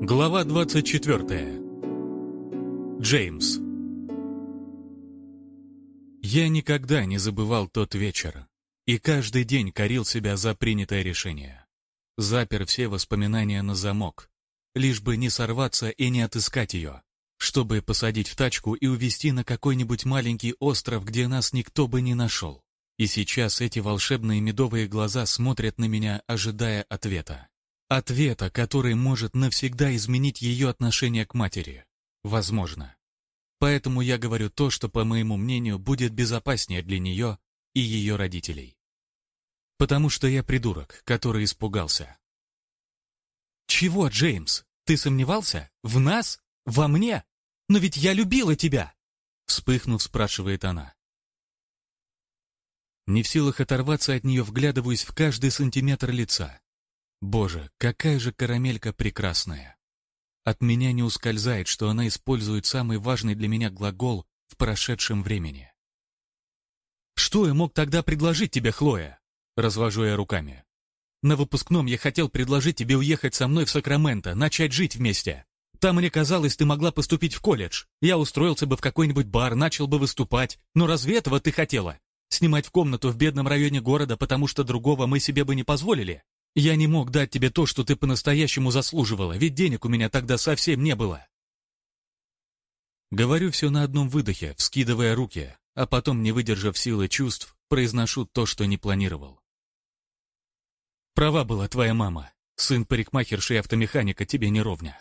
Глава 24. Джеймс. Я никогда не забывал тот вечер и каждый день корил себя за принятое решение. Запер все воспоминания на замок, лишь бы не сорваться и не отыскать ее, чтобы посадить в тачку и увезти на какой-нибудь маленький остров, где нас никто бы не нашел. И сейчас эти волшебные медовые глаза смотрят на меня, ожидая ответа. Ответа, который может навсегда изменить ее отношение к матери. Возможно. Поэтому я говорю то, что, по моему мнению, будет безопаснее для нее и ее родителей. Потому что я придурок, который испугался. «Чего, Джеймс? Ты сомневался? В нас? Во мне? Но ведь я любила тебя!» Вспыхнув, спрашивает она. Не в силах оторваться от нее, вглядываюсь в каждый сантиметр лица. Боже, какая же карамелька прекрасная. От меня не ускользает, что она использует самый важный для меня глагол в прошедшем времени. «Что я мог тогда предложить тебе, Хлоя?» Развожу я руками. «На выпускном я хотел предложить тебе уехать со мной в Сакраменто, начать жить вместе. Там мне казалось, ты могла поступить в колледж. Я устроился бы в какой-нибудь бар, начал бы выступать. Но разве этого ты хотела? Снимать в комнату в бедном районе города, потому что другого мы себе бы не позволили? Я не мог дать тебе то, что ты по-настоящему заслуживала, ведь денег у меня тогда совсем не было». Говорю все на одном выдохе, вскидывая руки, а потом, не выдержав силы чувств, произношу то, что не планировал. «Права была твоя мама. Сын парикмахерши и автомеханика тебе не ровня».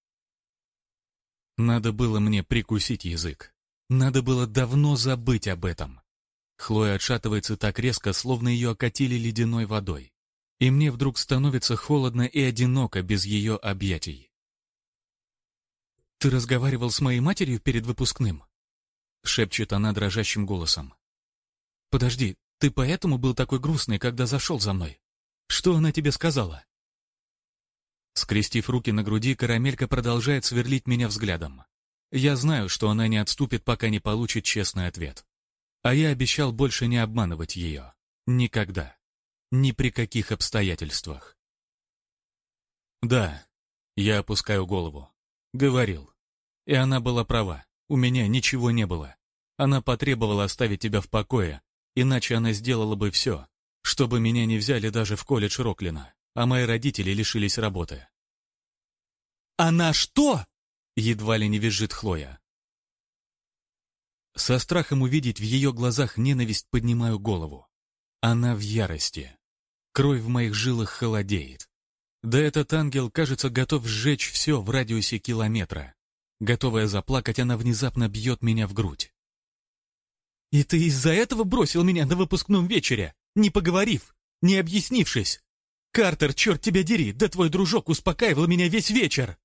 Надо было мне прикусить язык. Надо было давно забыть об этом. Хлоя отшатывается так резко, словно ее окатили ледяной водой. И мне вдруг становится холодно и одиноко без ее объятий. «Ты разговаривал с моей матерью перед выпускным?» Шепчет она дрожащим голосом. «Подожди, ты поэтому был такой грустный, когда зашел за мной? Что она тебе сказала?» Скрестив руки на груди, карамелька продолжает сверлить меня взглядом. Я знаю, что она не отступит, пока не получит честный ответ. А я обещал больше не обманывать ее. Никогда. Ни при каких обстоятельствах. «Да», — я опускаю голову. «Говорил. И она была права. У меня ничего не было. Она потребовала оставить тебя в покое, иначе она сделала бы все, чтобы меня не взяли даже в колледж Роклина, а мои родители лишились работы». «Она что?» — едва ли не визжит Хлоя. Со страхом увидеть в ее глазах ненависть поднимаю голову. Она в ярости. Кровь в моих жилах холодеет. Да этот ангел, кажется, готов сжечь все в радиусе километра. Готовая заплакать, она внезапно бьет меня в грудь. «И ты из-за этого бросил меня на выпускном вечере, не поговорив, не объяснившись? Картер, черт тебя дери, да твой дружок успокаивал меня весь вечер!»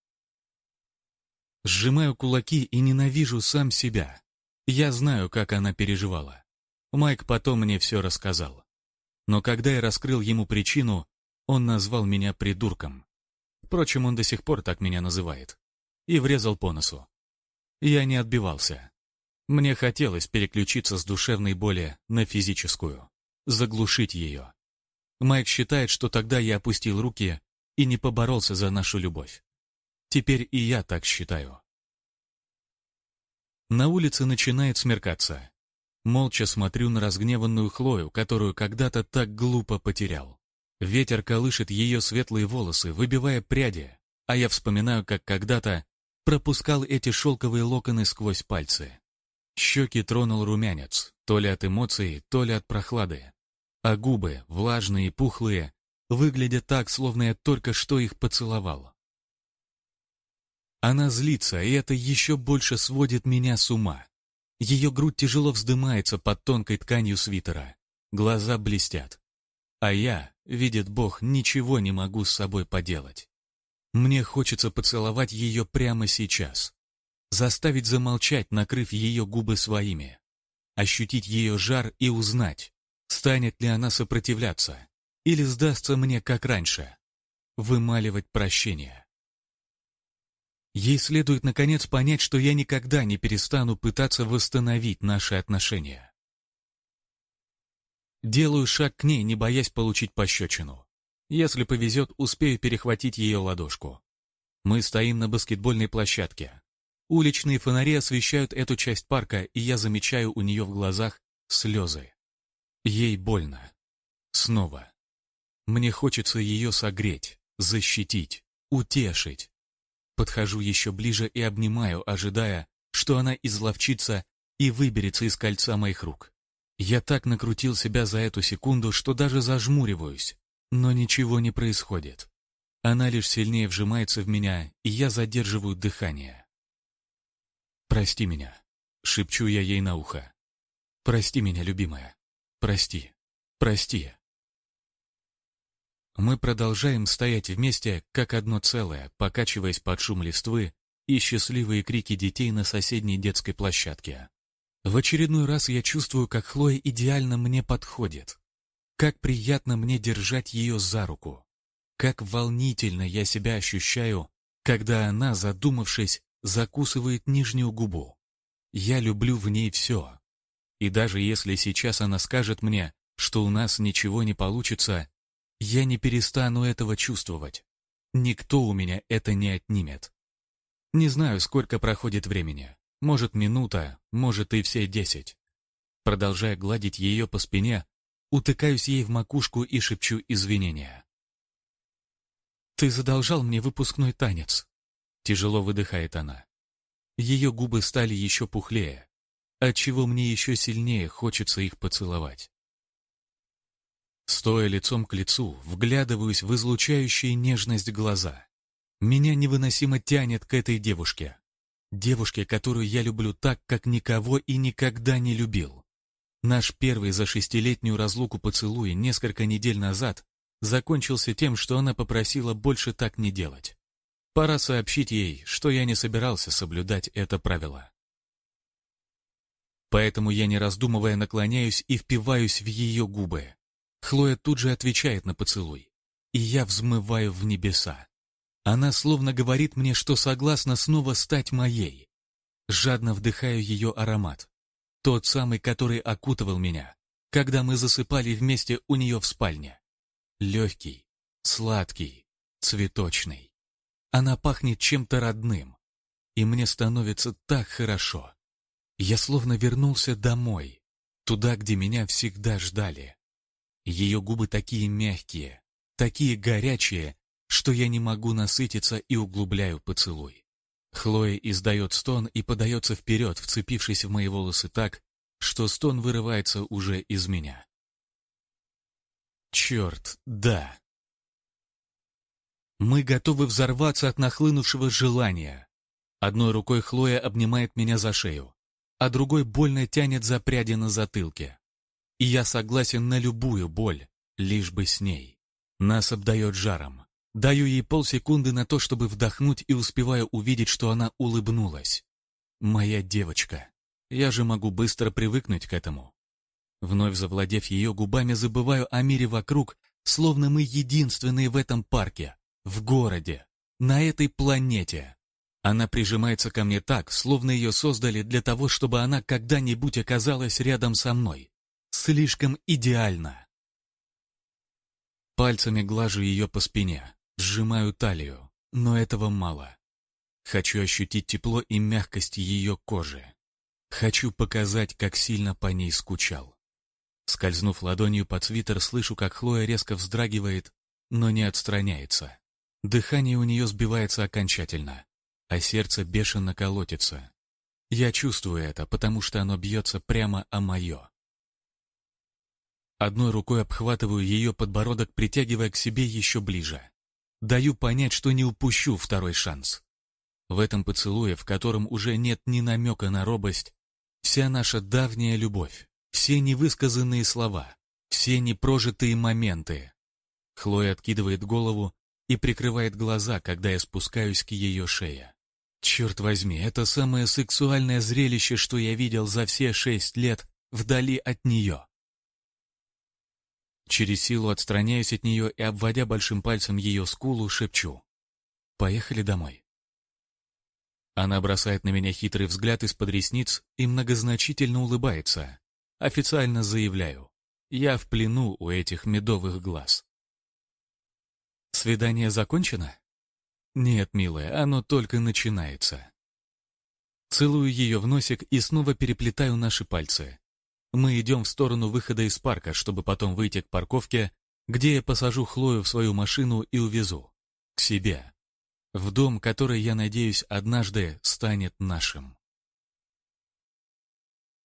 Сжимаю кулаки и ненавижу сам себя. Я знаю, как она переживала. Майк потом мне все рассказал. Но когда я раскрыл ему причину, он назвал меня придурком. Впрочем, он до сих пор так меня называет. И врезал по носу. Я не отбивался. Мне хотелось переключиться с душевной боли на физическую, заглушить ее. Майк считает, что тогда я опустил руки и не поборолся за нашу любовь. Теперь и я так считаю. На улице начинает смеркаться. Молча смотрю на разгневанную Хлою, которую когда-то так глупо потерял. Ветер колышет ее светлые волосы, выбивая пряди, а я вспоминаю, как когда-то пропускал эти шелковые локоны сквозь пальцы. Щеки тронул румянец, то ли от эмоций, то ли от прохлады. А губы, влажные и пухлые, выглядят так, словно я только что их поцеловал. Она злится, и это еще больше сводит меня с ума. Ее грудь тяжело вздымается под тонкой тканью свитера. Глаза блестят. А я, видит Бог, ничего не могу с собой поделать. Мне хочется поцеловать ее прямо сейчас. Заставить замолчать, накрыв ее губы своими. Ощутить ее жар и узнать, станет ли она сопротивляться, или сдастся мне, как раньше. Вымаливать прощение. Ей следует, наконец, понять, что я никогда не перестану пытаться восстановить наши отношения. Делаю шаг к ней, не боясь получить пощечину. Если повезет, успею перехватить ее ладошку. Мы стоим на баскетбольной площадке. Уличные фонари освещают эту часть парка, и я замечаю у нее в глазах слезы. Ей больно. Снова. Мне хочется ее согреть, защитить, утешить. Подхожу еще ближе и обнимаю, ожидая, что она изловчится и выберется из кольца моих рук. Я так накрутил себя за эту секунду, что даже зажмуриваюсь, но ничего не происходит. Она лишь сильнее вжимается в меня, и я задерживаю дыхание. «Прости меня», — шепчу я ей на ухо. «Прости меня, любимая. Прости. Прости». Мы продолжаем стоять вместе, как одно целое, покачиваясь под шум листвы и счастливые крики детей на соседней детской площадке. В очередной раз я чувствую, как Хлоя идеально мне подходит. Как приятно мне держать ее за руку. Как волнительно я себя ощущаю, когда она, задумавшись, закусывает нижнюю губу. Я люблю в ней все. И даже если сейчас она скажет мне, что у нас ничего не получится, я не перестану этого чувствовать. Никто у меня это не отнимет. Не знаю, сколько проходит времени. Может, минута, может и все 10. Продолжая гладить ее по спине, утыкаюсь ей в макушку и шепчу извинения. «Ты задолжал мне выпускной танец», — тяжело выдыхает она. Ее губы стали еще пухлее, отчего мне еще сильнее хочется их поцеловать. Стоя лицом к лицу, вглядываюсь в излучающие нежность глаза. Меня невыносимо тянет к этой девушке. Девушке, которую я люблю так, как никого и никогда не любил. Наш первый за 6-летнюю разлуку поцелуй несколько недель назад закончился тем, что она попросила больше так не делать. Пора сообщить ей, что я не собирался соблюдать это правило. Поэтому я, не раздумывая, наклоняюсь и впиваюсь в ее губы. Хлоя тут же отвечает на поцелуй, и я взмываю в небеса. Она словно говорит мне, что согласна снова стать моей. Жадно вдыхаю ее аромат. Тот самый, который окутывал меня, когда мы засыпали вместе у нее в спальне. Легкий, сладкий, цветочный. Она пахнет чем-то родным, и мне становится так хорошо. Я словно вернулся домой, туда, где меня всегда ждали. Ее губы такие мягкие, такие горячие, что я не могу насытиться и углубляю поцелуй. Хлоя издает стон и подается вперед, вцепившись в мои волосы так, что стон вырывается уже из меня. Черт, да. Мы готовы взорваться от нахлынувшего желания. Одной рукой Хлоя обнимает меня за шею, а другой больно тянет за пряди на затылке. И я согласен на любую боль, лишь бы с ней. Нас обдает жаром. Даю ей полсекунды на то, чтобы вдохнуть, и успеваю увидеть, что она улыбнулась. Моя девочка. Я же могу быстро привыкнуть к этому. Вновь завладев ее губами, забываю о мире вокруг, словно мы единственные в этом парке, в городе, на этой планете. Она прижимается ко мне так, словно ее создали для того, чтобы она когда-нибудь оказалась рядом со мной. Слишком идеально. Пальцами глажу ее по спине, сжимаю талию, но этого мало. Хочу ощутить тепло и мягкость ее кожи. Хочу показать, как сильно по ней скучал. Скользнув ладонью под свитер, слышу, как Хлоя резко вздрагивает, но не отстраняется. Дыхание у нее сбивается окончательно, а сердце бешено колотится. Я чувствую это, потому что оно бьется прямо о мое. Одной рукой обхватываю ее подбородок, притягивая к себе еще ближе. Даю понять, что не упущу второй шанс. В этом поцелуе, в котором уже нет ни намека на робость, вся наша давняя любовь, все невысказанные слова, все непрожитые моменты. Хлоя откидывает голову и прикрывает глаза, когда я спускаюсь к ее шее. Черт возьми, это самое сексуальное зрелище, что я видел за все 6 лет вдали от нее. Через силу отстраняюсь от нее и, обводя большим пальцем ее скулу, шепчу: «Поехали домой». Она бросает на меня хитрый взгляд из-под ресниц и многозначительно улыбается. Официально заявляю: я в плену у этих медовых глаз. «Свидание закончено?» Нет, милая, оно только начинается. Целую ее в носик и снова переплетаю наши пальцы. Мы идем в сторону выхода из парка, чтобы потом выйти к парковке, где я посажу Хлою в свою машину и увезу. К себе. В дом, который, я надеюсь, однажды станет нашим.